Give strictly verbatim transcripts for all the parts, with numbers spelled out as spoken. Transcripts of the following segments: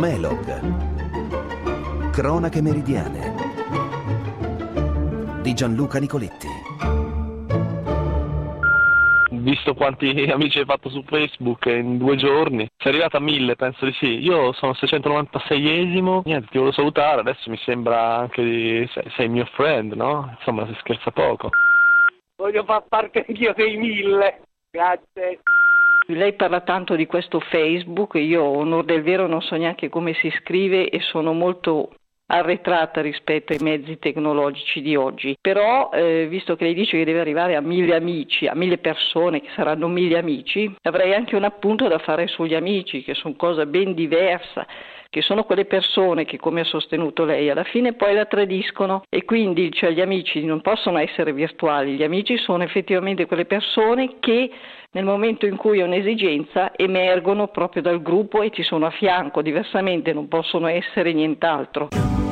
Melog. Cronache meridiane di Gianluca Nicoletti. Visto quanti amici hai fatto su Facebook in due giorni, sei arrivato a mille, penso di sì. Io sono seicentonovantaseiesimo, niente, ti volevo salutare, adesso mi sembra anche di... sei, sei mio friend, no? Insomma, si scherza poco. Voglio far parte anch'io dei mille, grazie. Lei parla tanto di questo Facebook, io onor del vero non so neanche come si scrive e sono molto arretrata rispetto ai mezzi tecnologici di oggi, però eh, visto che lei dice che deve arrivare a mille amici, a mille persone che saranno mille amici, avrei anche un appunto da fare sugli amici, che sono cosa ben diversa, che sono quelle persone che, come ha sostenuto lei, alla fine poi la tradiscono e quindi cioè, gli amici non possono essere virtuali, gli amici sono effettivamente quelle persone che nel momento in cui è un'esigenza emergono proprio dal gruppo e ci sono a fianco, diversamente non possono essere nient'altro.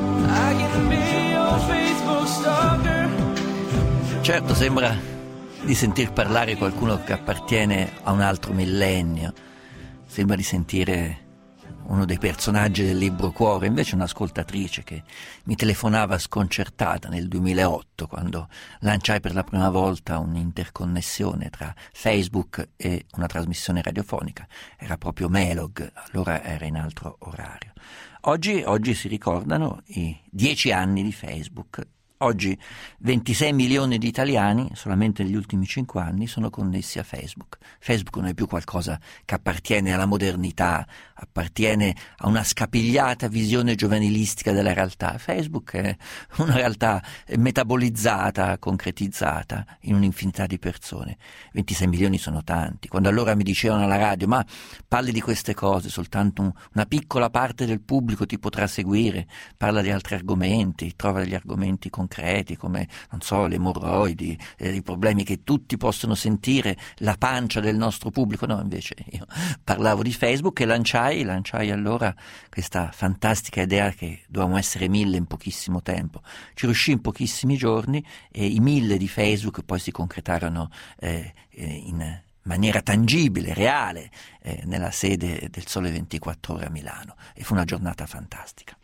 Certo, sembra di sentir parlare qualcuno che appartiene a un altro millennio, sembra di sentire uno dei personaggi del libro Cuore, invece un'ascoltatrice che mi telefonava sconcertata nel duemilaotto quando lanciai per la prima volta un'interconnessione tra Facebook e una trasmissione radiofonica. Era proprio Melog, allora era in altro orario. Oggi, oggi si ricordano i dieci anni di Facebook. Oggi ventisei milioni di italiani, solamente negli ultimi cinque anni, sono connessi a Facebook. Facebook non è più qualcosa che appartiene alla modernità, appartiene a una scapigliata visione giovanilistica della realtà. Facebook è una realtà metabolizzata, concretizzata in un'infinità di persone. ventisei milioni sono tanti. Quando allora mi dicevano alla radio, ma parli di queste cose, soltanto un, una piccola parte del pubblico ti potrà seguire, parla di altri argomenti, trova degli argomenti concreti, come, non so, le emorroidi, eh, i problemi che tutti possono sentire, la pancia del nostro pubblico. No, invece io parlavo di Facebook e lanciai, lanciai allora questa fantastica idea che dovevamo essere mille in pochissimo tempo. Ci riuscì in pochissimi giorni e i mille di Facebook poi si concretarono eh, in maniera tangibile, reale, eh, nella sede del Sole ventiquattro Ore a Milano, e fu una giornata fantastica.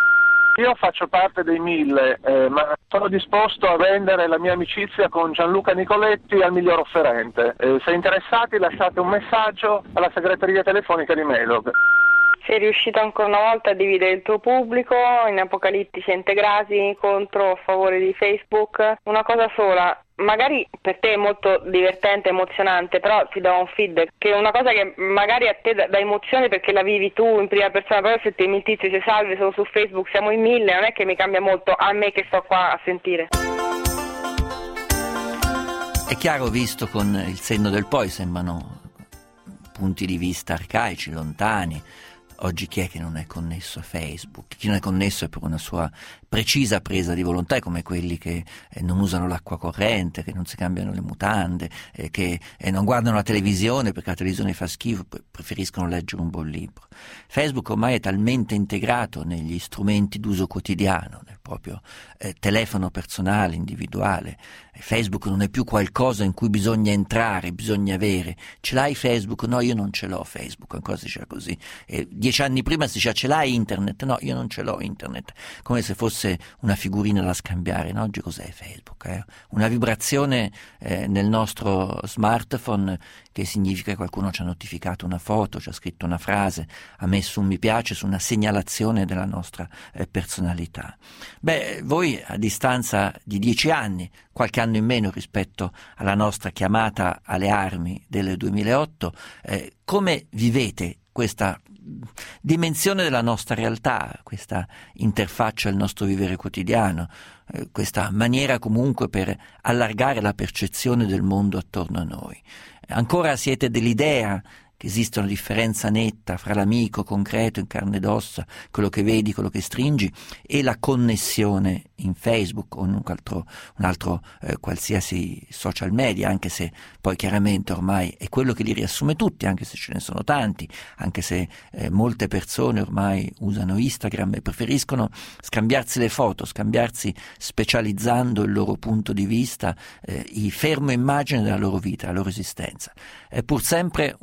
Io faccio parte dei mille, eh, ma sono disposto a vendere la mia amicizia con Gianluca Nicoletti al miglior offerente. Eh, se interessati lasciate un messaggio alla segreteria telefonica di Melog. Sei riuscito ancora una volta a dividere il tuo pubblico in apocalittici integrati contro o a favore di Facebook. Una cosa sola, magari per te è molto divertente, emozionante, però ti do un feedback, che è una cosa che magari a te dà, dà emozione perché la vivi tu in prima persona, però se te mi tizio dice salve, sono su Facebook, siamo in mille, non è che mi cambia molto a me che sto qua a sentire. È chiaro, visto con il senno del poi, sembrano punti di vista arcaici, lontani. Oggi chi è che non è connesso a Facebook? Chi non è connesso è per una sua precisa presa di volontà, è come quelli che eh, non usano l'acqua corrente, che non si cambiano le mutande, eh, che eh, non guardano la televisione perché la televisione fa schifo, preferiscono leggere un buon libro. Facebook ormai è talmente integrato negli strumenti d'uso quotidiano, nel proprio eh, telefono personale, individuale. Facebook non è più qualcosa in cui bisogna entrare, bisogna avere. Ce l'hai Facebook? No, io non ce l'ho Facebook, ancora si diceva così. E dieci anni prima si diceva ce l'hai internet? No, io non ce l'ho internet. Come se fosse una figurina da scambiare. No? Oggi cos'è Facebook? Eh? Una vibrazione eh, nel nostro smartphone che significa che qualcuno ci ha notificato una foto, ci ha scritto una frase, ha messo un mi piace su una segnalazione della nostra eh, personalità. Beh, voi a distanza di dieci anni, qualche anno in meno rispetto alla nostra chiamata alle armi del duemilaotto, eh, come vivete questa dimensione della nostra realtà, questa interfaccia al nostro vivere quotidiano, eh, questa maniera comunque per allargare la percezione del mondo attorno a noi? Ancora siete dell'idea che esiste una differenza netta fra l'amico concreto in carne ed ossa, quello che vedi, quello che stringi, e la connessione in Facebook o in un altro, un altro eh, qualsiasi social media, anche se poi chiaramente ormai è quello che li riassume tutti, anche se ce ne sono tanti, anche se eh, molte persone ormai usano Instagram e preferiscono scambiarsi le foto, scambiarsi specializzando il loro punto di vista, eh, i fermo immagine della loro vita, la loro esistenza. È pur sempre uno storytelling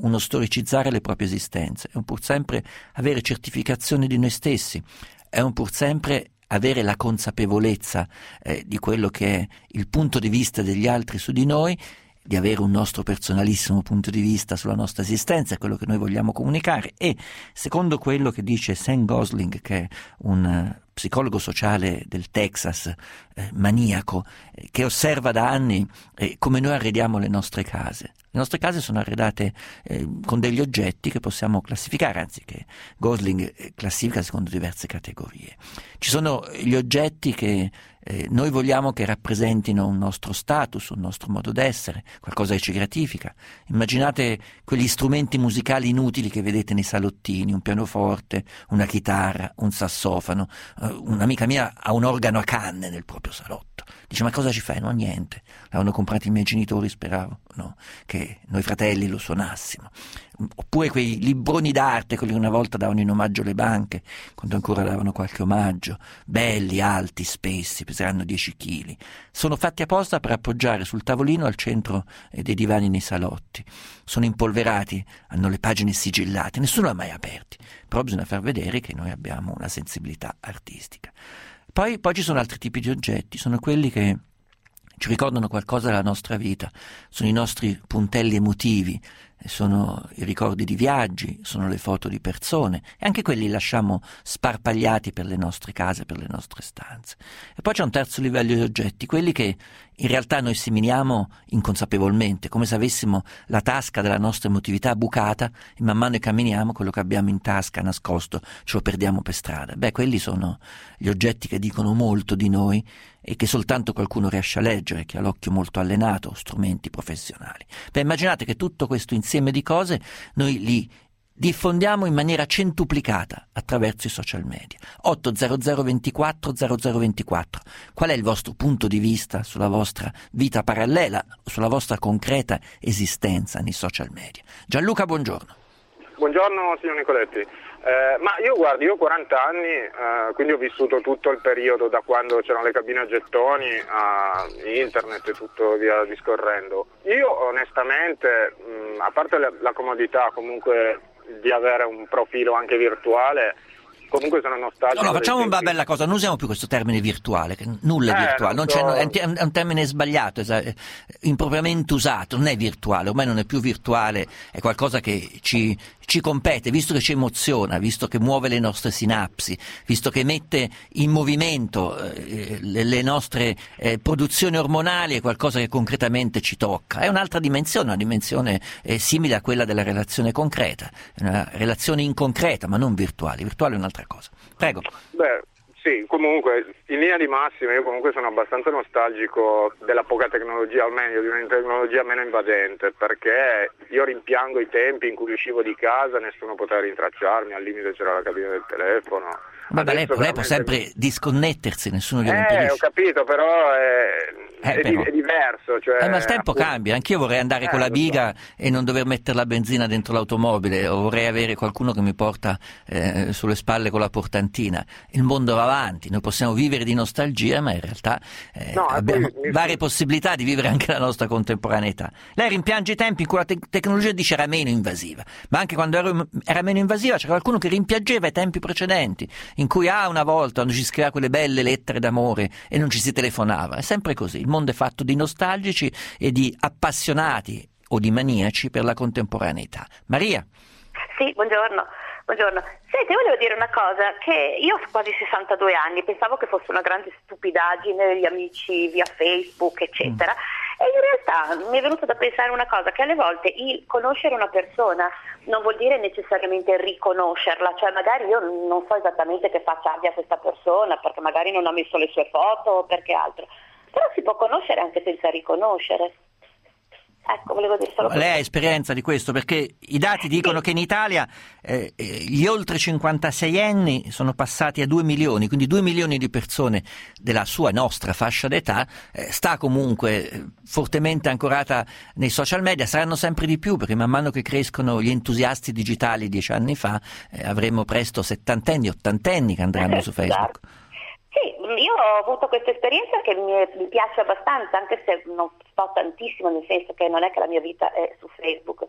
storicizzare le proprie esistenze, è un pur sempre avere certificazione di noi stessi, è un pur sempre avere la consapevolezza eh, di quello che è il punto di vista degli altri su di noi, di avere un nostro personalissimo punto di vista sulla nostra esistenza, quello che noi vogliamo comunicare. E secondo quello che dice Sam Gosling, che è un uh, psicologo sociale del Texas, eh, maniaco, eh, che osserva da anni eh, come noi arrediamo le nostre case. Le nostre case sono arredate eh, con degli oggetti che possiamo classificare, anzi che Gosling eh, classifica secondo diverse categorie. Ci sono gli oggetti che eh, noi vogliamo che rappresentino un nostro status, un nostro modo d'essere, qualcosa che ci gratifica. Immaginate quegli strumenti musicali inutili che vedete nei salottini, un pianoforte, una chitarra, un sassofono. Eh, un'amica mia ha un organo a canne nel proprio salotto. Dice: ma cosa ci fai? No, niente. L'avevano comprato i miei genitori, speravo, no, che noi fratelli lo suonassimo. Oppure quei libroni d'arte, quelli che una volta davano in omaggio alle banche, quando ancora davano qualche omaggio, belli, alti, spessi, peseranno dieci chili. Sono fatti apposta per appoggiare sul tavolino al centro dei divani nei salotti. Sono impolverati, hanno le pagine sigillate, nessuno li ha mai aperti, però bisogna far vedere che noi abbiamo una sensibilità artistica. Poi, poi ci sono altri tipi di oggetti, sono quelli che ci ricordano qualcosa della nostra vita, sono i nostri puntelli emotivi, sono i ricordi di viaggi, sono le foto di persone, e anche quelli lasciamo sparpagliati per le nostre case, per le nostre stanze. E poi c'è un terzo livello di oggetti, quelli che in realtà noi seminiamo inconsapevolmente, come se avessimo la tasca della nostra emotività bucata e man mano che camminiamo quello che abbiamo in tasca nascosto ce lo perdiamo per strada. Beh, quelli sono gli oggetti che dicono molto di noi e che soltanto qualcuno riesce a leggere, che ha l'occhio molto allenato, o strumenti professionali. Beh, immaginate che tutto questo insieme di cose noi li diffondiamo in maniera centuplicata attraverso i social media. otto zero zero ventiquattro zero zero ventiquattro. Qual è il vostro punto di vista sulla vostra vita parallela, sulla vostra concreta esistenza nei social media? Gianluca, buongiorno. Buongiorno signor Nicoletti. Eh, ma io guardi, io ho quaranta anni, eh, quindi ho vissuto tutto il periodo da quando c'erano le cabine a gettoni a internet e tutto via discorrendo. Io onestamente, mh, a parte la, la comodità comunque di avere un profilo anche virtuale, comunque sono nostalgico. No, no, facciamo una bella cosa, non usiamo più questo termine virtuale, che nulla è eh, virtuale, non so. non c'è, è un termine sbagliato, es- impropriamente usato, non è virtuale, ormai non è più virtuale, è qualcosa che ci, ci compete, visto che ci emoziona, visto che muove le nostre sinapsi, visto che mette in movimento eh, le, le nostre eh, produzioni ormonali, è qualcosa che concretamente ci tocca. È un'altra dimensione, una dimensione eh, simile a quella della relazione concreta, una relazione inconcreta, ma non virtuale. Virtuale è un'altra cosa. Prego. Beh, sì, comunque in linea di massima io comunque sono abbastanza nostalgico della poca tecnologia, o meglio di una tecnologia meno invadente, perché io rimpiango i tempi in cui uscivo di casa, nessuno poteva rintracciarmi, al limite c'era la cabina del telefono. Vabbè, lei, lei può sempre disconnettersi, nessuno glielo eh, impedisce. Ho capito, però è, eh, è, però. è diverso. Cioè, eh, ma il tempo appunto, cambia, anch'io vorrei andare eh, con la biga so. e non dover mettere la benzina dentro l'automobile, o vorrei avere qualcuno che mi porta eh, sulle spalle con la portantina. Il mondo va avanti, noi possiamo vivere di nostalgia, ma in realtà eh, no, abbiamo poi, varie mi... possibilità di vivere anche la nostra contemporaneità. Lei rimpiange i tempi in cui la te- tecnologia dice era meno invasiva, ma anche quando ero, era meno invasiva c'era qualcuno che rimpiangeva i tempi precedenti, in cui ah, una volta quando ci scriveva quelle belle lettere d'amore e non ci si telefonava. È sempre così, il mondo è fatto di nostalgici e di appassionati o di maniaci per la contemporaneità. Maria? Sì, buongiorno. Buongiorno. Senti, volevo dire una cosa, che io ho quasi sessantadue anni, pensavo che fosse una grande stupidaggine gli amici via Facebook, eccetera, mm. e in realtà mi è venuto da pensare una cosa, che alle volte il conoscere una persona non vuol dire necessariamente riconoscerla, cioè magari io non so esattamente che faccia abbia questa persona, perché magari non ha messo le sue foto o perché altro, però si può conoscere anche senza riconoscere. Ecco, volevo dire solo Lei ha esperienza di questo, perché i dati dicono sì. che in Italia eh, gli oltre cinquantasei anni sono passati a due milioni, quindi due milioni di persone della sua nostra fascia d'età eh, sta comunque eh, fortemente ancorata nei social media. Saranno sempre di più, perché man mano che crescono gli entusiasti digitali dieci anni fa eh, avremo presto settantenni, ottantenni che andranno su Facebook. Sì, io ho avuto questa esperienza che mi, è, mi piace abbastanza, anche se non sto tantissimo, nel senso che non è che la mia vita è su Facebook,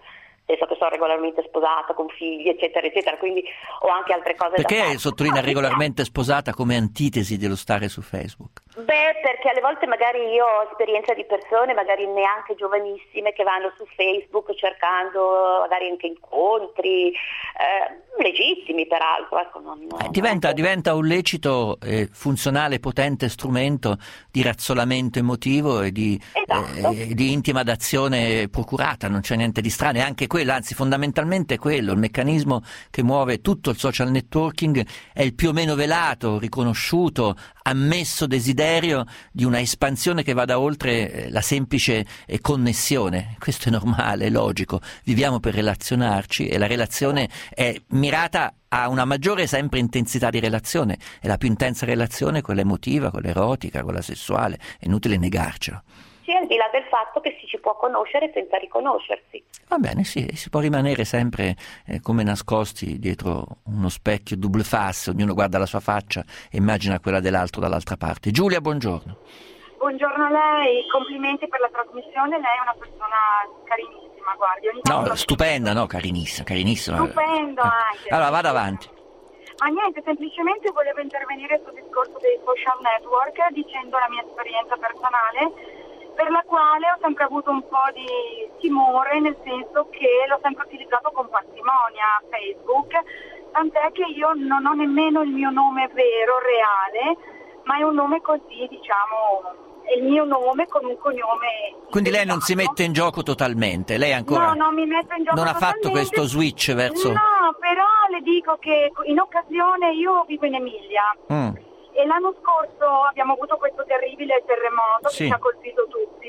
penso che sono regolarmente sposata, con figli, eccetera, eccetera, quindi ho anche altre cose Perché da fare. Perché sottolinea regolarmente sposata come antitesi dello stare su Facebook? Beh, perché alle volte magari io ho esperienza di persone, magari neanche giovanissime, che vanno su Facebook cercando magari anche incontri, eh, legittimi peraltro. Ecco, non, non eh, diventa, diventa un lecito, eh, funzionale, potente strumento di razzolamento emotivo e di, esatto. eh, di intima d'azione procurata, non c'è niente di strano, è anche quello, anzi fondamentalmente quello, il meccanismo che muove tutto il social networking è il più o meno velato, riconosciuto, ammesso desiderio di una espansione che vada oltre la semplice connessione. Questo è normale, è logico, viviamo per relazionarci e la relazione è mirata a una maggiore sempre intensità di relazione, e la più intensa relazione è quella emotiva, quella erotica, quella sessuale, è inutile negarcelo. Sì, al di là del fatto che si ci può conoscere senza riconoscersi. Va bene, sì, si può rimanere sempre eh, come nascosti dietro uno specchio double face, ognuno guarda la sua faccia e immagina quella dell'altro dall'altra parte. Giulia, buongiorno. Buongiorno a lei, complimenti per la trasmissione, lei è una persona carinissima, guardi. Ogni No, tanto... stupenda, no, carinissima, carinissima. Stupendo eh. anche. Allora, vada avanti. Ma niente, semplicemente volevo intervenire sul discorso dei social network dicendo la mia esperienza personale, per la quale ho sempre avuto un po' di timore, nel senso che l'ho sempre utilizzato con parsimonia Facebook, tant'è che io non ho nemmeno il mio nome vero, reale, ma è un nome così, diciamo, è il mio nome con un cognome. Quindi lei non si mette in gioco totalmente, lei ancora no, non mi metto in gioco non ha totalmente. fatto questo switch verso... No, però le dico che in occasione io vivo in Emilia. Mm. E l'anno scorso abbiamo avuto questo terribile terremoto sì. che ci ha colpito tutti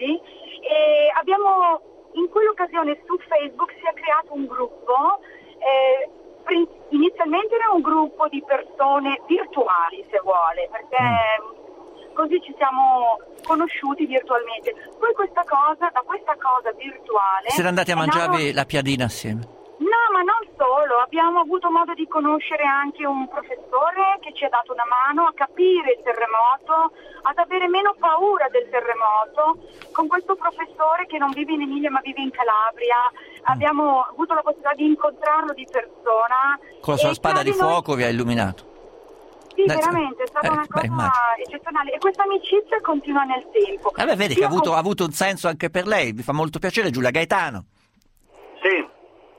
e abbiamo in quell'occasione su Facebook si è creato un gruppo, eh, inizialmente era un gruppo di persone virtuali se vuole, perché mm. così ci siamo conosciuti virtualmente. Poi questa cosa, da questa cosa virtuale... Siete andati a mangiarvi nato... la piadina assieme? No, ma non solo, abbiamo avuto modo di conoscere anche un professore che ci ha dato una mano a capire il terremoto, ad avere meno paura del terremoto. Con questo professore che non vive in Emilia ma vive in Calabria, mm. abbiamo avuto la possibilità di incontrarlo di persona. Con la sua spada di noi... fuoco vi ha illuminato. Sì, Dai, veramente, è stata eh, una cosa beh, eccezionale e questa amicizia continua nel tempo. Eh beh, vedi Io che ha avuto, con... ha avuto un senso anche per lei, mi fa molto piacere. Giulia, Gaetano. Sì.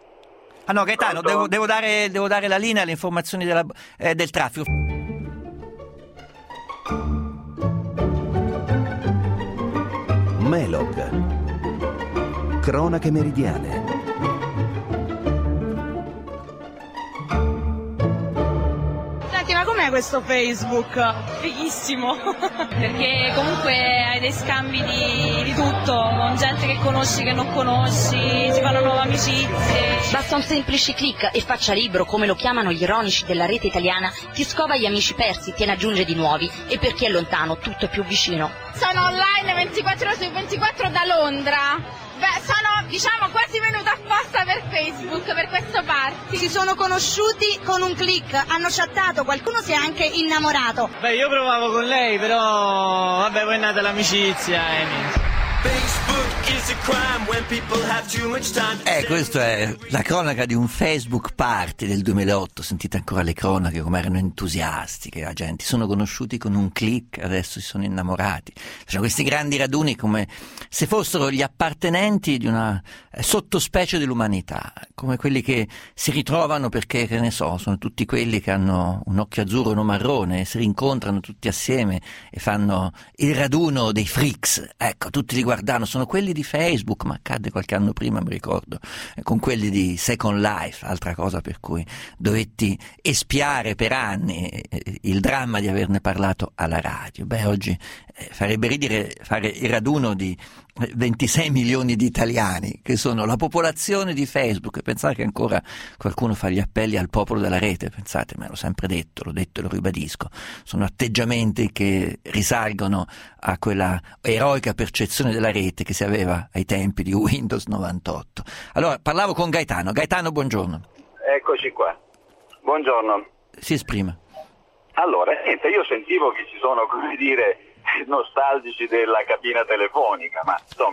Ah no, Gaetano, devo, devo, dare, devo dare la linea alle informazioni della, eh, del traffico. Melog. Cronache meridiane. Ma com'è questo Facebook? Fighissimo! Perché comunque hai dei scambi di, di tutto, con gente che conosci, che non conosci, si fanno nuove amicizie. Basta un semplice click e faccia libro, come lo chiamano gli ironici della rete italiana, ti scova gli amici persi, te ne aggiunge di nuovi e per chi è lontano tutto è più vicino. Sono online ventiquattro ore su ventiquattro da Londra. Beh, sono, diciamo, quasi venuta apposta per Facebook, per questo party. Si sono conosciuti con un click, hanno chattato, qualcuno si è anche innamorato. Beh, io provavo con lei, però, vabbè, poi è nata l'amicizia e niente. Eh, questa è la cronaca di un Facebook party del duemilaotto. Sentite ancora le cronache come erano entusiastiche la gente, si sono conosciuti con un click, adesso si sono innamorati. Cioè, questi grandi raduni come se fossero gli appartenenti di una eh, sottospecie dell'umanità, come quelli che si ritrovano perché, che ne so, sono tutti quelli che hanno un occhio azzurro e uno marrone, si rincontrano tutti assieme e fanno il raduno dei freaks. Ecco, tutti li guardano, sono quelli di Facebook, ma accadde qualche anno prima, mi ricordo, eh, con quelli di Second Life, altra cosa per cui dovetti espiare per anni eh, il dramma di averne parlato alla radio. Beh, oggi eh, farebbe ridere fare il raduno di ventisei milioni di italiani che sono la popolazione di Facebook, e pensare che ancora qualcuno fa gli appelli al popolo della rete, pensate, me l'ho sempre detto, l'ho detto e lo ribadisco, sono atteggiamenti che risalgono a quella eroica percezione della rete che si aveva ai tempi di Windows novantotto. Allora, parlavo con Gaetano. Gaetano, buongiorno. Eccoci qua. Buongiorno. Si esprima. Allora, niente, io sentivo che ci sono, come dire, nostalgici della cabina telefonica, ma insomma,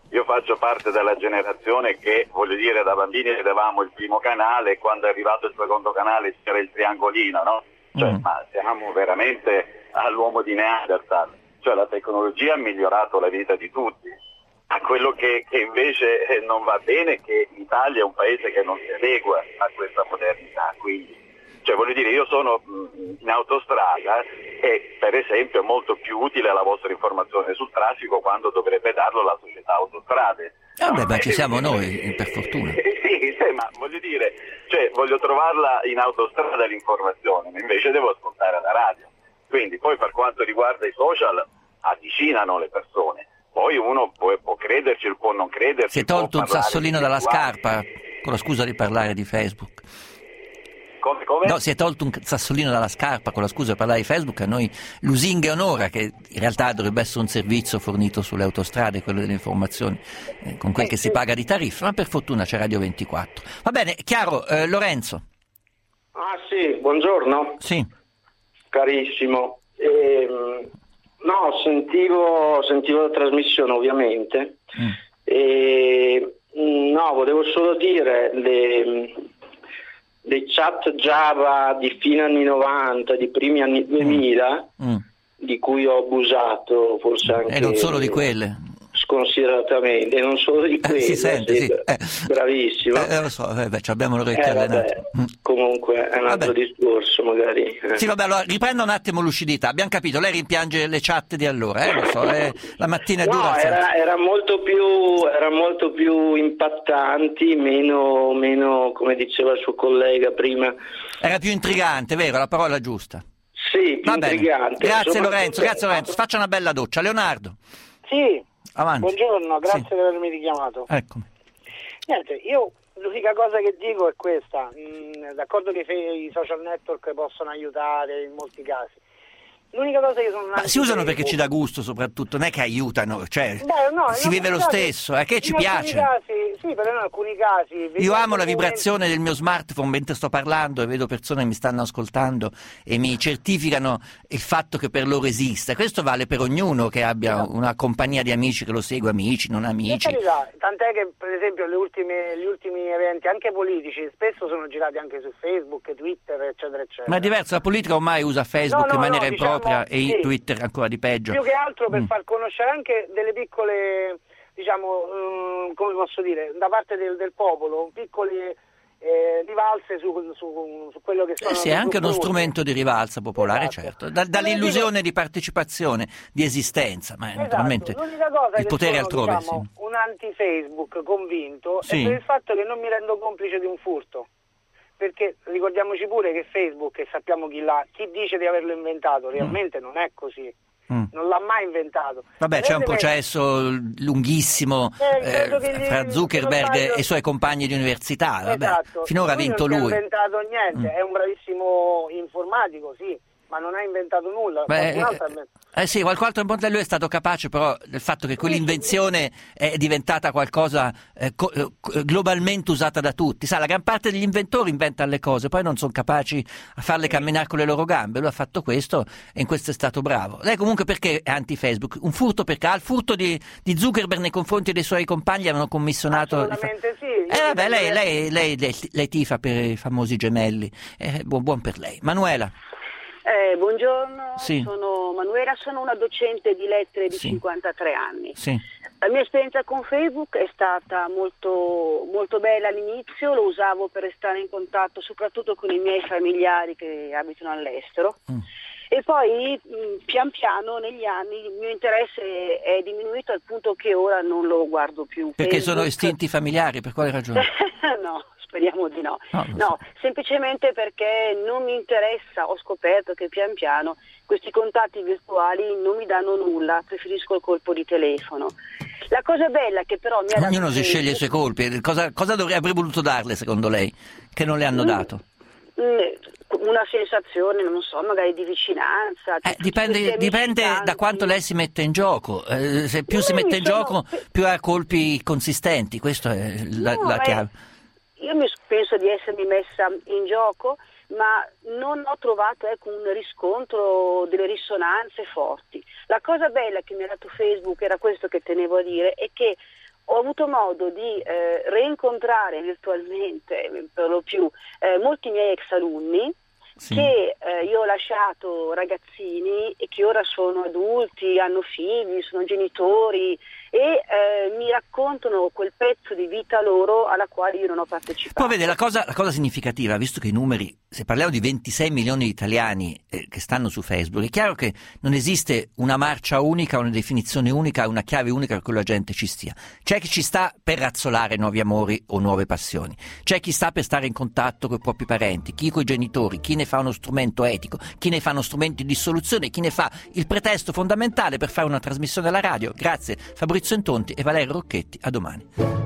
io faccio parte della generazione che, voglio dire, da bambini vedevamo il primo canale e quando è arrivato il secondo canale c'era il triangolino, no? Cioè, mm. ma siamo veramente all'uomo di Neanderthal, cioè la tecnologia ha migliorato la vita di tutti. A quello che, che invece non va bene è che l'Italia è un paese che non si adegua a questa modernità, quindi cioè voglio dire, io sono in autostrada e per esempio è molto più utile la vostra informazione sul traffico quando dovrebbe darlo la società autostrade. Eh beh, ma ci siamo noi, per fortuna. Sì, sì, ma voglio dire, cioè voglio trovarla in autostrada l'informazione, ma invece devo ascoltare la radio. Quindi poi per quanto riguarda i social avvicinano le persone, poi uno può, può crederci, può non crederci. Si è tolto un sassolino dalla scarpa, con la scusa di parlare di Facebook. Come, come? No, si è tolto un sassolino dalla scarpa con la scusa di parlare di Facebook, a noi lusinga e onora, che in realtà dovrebbe essere un servizio fornito sulle autostrade, quello delle informazioni, eh, con quel che si paga di tariffa, ma per fortuna c'è Radio ventiquattro. Va bene, chiaro, eh, Lorenzo. Ah sì, buongiorno. Sì. Carissimo. Ehm, no, sentivo, sentivo la trasmissione ovviamente. Mm. E, no, volevo solo dire... Le, dei chat Java di fine anni novanta, di primi anni duemila, mm. Mm. di cui ho abusato forse anche... E non solo di quelle. Sconsideratamente, e non solo di quelle. Eh, si sente, sì. Eh. Bravissimo. Eh, lo so, eh, beh, abbiamo l'orecchio eh, allenato. Mm. Comunque è un altro vabbè. discorso magari. Eh. Sì, vabbè, allora riprendo un attimo lucidità. Abbiamo capito, lei rimpiange le chat di allora, eh, lo so, eh, la mattina è no, dura. Era, era molto più, era molto più impattanti, meno, meno, come diceva il suo collega prima. Era più intrigante, vero? La parola giusta. Sì, più Va intrigante. Bene. Grazie Lorenzo, grazie Lorenzo. Faccia una bella doccia. Leonardo. Sì. Avanti. Buongiorno, grazie sì. per avermi richiamato. Eccomi. Niente, io l'unica cosa che dico è questa, mh, d'accordo che i social network possono aiutare in molti casi. L'unica cosa che sono... Ma si usano perché ci dà gusto soprattutto, non è che aiutano, cioè Beh, no, si vive lo casi, stesso, è che ci in piace. Casi, sì, però in alcuni casi... Io amo la vibrazione del mio smartphone mentre sto parlando e vedo persone che mi stanno ascoltando e mi certificano il fatto che per loro esiste. Questo vale per ognuno che abbia una compagnia di amici che lo segue, amici, non amici. Carità, tant'è che per esempio le ultime, gli ultimi eventi anche politici spesso sono girati anche su Facebook, Twitter, eccetera, eccetera. Ma è diverso, la politica ormai usa Facebook no, no, in maniera no, impropria diciamo, e sì. Twitter ancora di peggio. Più che altro per mm. far conoscere anche delle piccole, diciamo, um, come posso dire, da parte del, del popolo, piccole eh, rivalse su, su, su quello che sono... Eh sì, è anche uno strumento di rivalsa popolare, esatto. certo, da, dall'illusione di partecipazione, di esistenza, ma esatto. naturalmente L'unica cosa il potere sono, altrove. Diciamo, sì. un anti-Facebook convinto sì. è per il fatto che non mi rendo complice di un furto. Perché ricordiamoci pure che Facebook, e sappiamo chi l'ha, chi dice di averlo inventato, realmente mm. non è così, mm. non l'ha mai inventato. Vabbè, c'è un processo lunghissimo eh, eh, fra Zuckerberg sbaglio... e i suoi compagni di università, vabbè. Esatto. Finora ha vinto lui. Non ha inventato niente, mm. è un bravissimo informatico, sì, ma non ha inventato nulla. Beh, eh, eh sì, qualcun altro in lui è stato capace però del fatto che quell'invenzione è diventata qualcosa eh, co- eh, globalmente usata da tutti. Sa, la gran parte degli inventori inventano le cose, poi non sono capaci a farle camminare con le loro gambe. Lui ha fatto questo e in questo è stato bravo. Lei comunque perché è anti-Facebook? Un furto perché ha il furto di, di Zuckerberg nei confronti dei suoi compagni, avevano commissionato... Assolutamente sì. Eh vabbè, lei, lei, lei, lei, lei tifa per i famosi gemelli. Eh, buon, buon per lei. Manuela. Eh, buongiorno, sì. sono Manuela, sono una docente di lettere di sì. cinquantatré anni. Sì. La mia esperienza con Facebook è stata molto, molto bella all'inizio, lo usavo per restare in contatto soprattutto con i miei familiari che abitano all'estero. Mm. E poi mh, pian piano negli anni il mio interesse è diminuito al punto che ora non lo guardo più. Perché Facebook. Sono estinti i familiari, per quale ragione? No. Speriamo di no. No, no, semplicemente perché non mi interessa, ho scoperto che pian piano questi contatti virtuali non mi danno nulla, preferisco il colpo di telefono. La cosa bella che però mi ha dato... Ognuno si sceglie i suoi colpi, cosa, cosa dovrebbe, avrei voluto darle secondo lei, che non le hanno mm, dato? Una sensazione, non so, magari di vicinanza. Eh, dipende dipende da quanto lei si mette in gioco, eh, se più no, si mette in sono... gioco più ha colpi consistenti, questa è la, no, la chiave. Io mi penso di essermi messa in gioco, ma non ho trovato ecco, un riscontro delle risonanze forti. La cosa bella che mi ha dato Facebook, era questo che tenevo a dire, è che ho avuto modo di eh, reincontrare virtualmente, per lo più, eh, molti miei ex alunni, sì. che eh, io ho lasciato ragazzini e che ora sono adulti, hanno figli, sono genitori e eh, mi raccontano quel pezzo di vita loro alla quale io non ho partecipato. Poi vede, la cosa, la cosa significativa, visto che i numeri, se parliamo di ventisei milioni di italiani eh, che stanno su Facebook, è chiaro che non esiste una marcia unica, una definizione unica, una chiave unica per cui la gente ci stia. C'è chi ci sta per razzolare nuovi amori o nuove passioni, c'è chi sta per stare in contatto con i propri parenti, chi con i genitori, chi ne fa uno strumento etico, chi ne fa uno strumento di dissoluzione, chi ne fa il pretesto fondamentale per fare una trasmissione alla radio. Grazie Fabrizio Intonti e Valerio Rocchetti, a domani.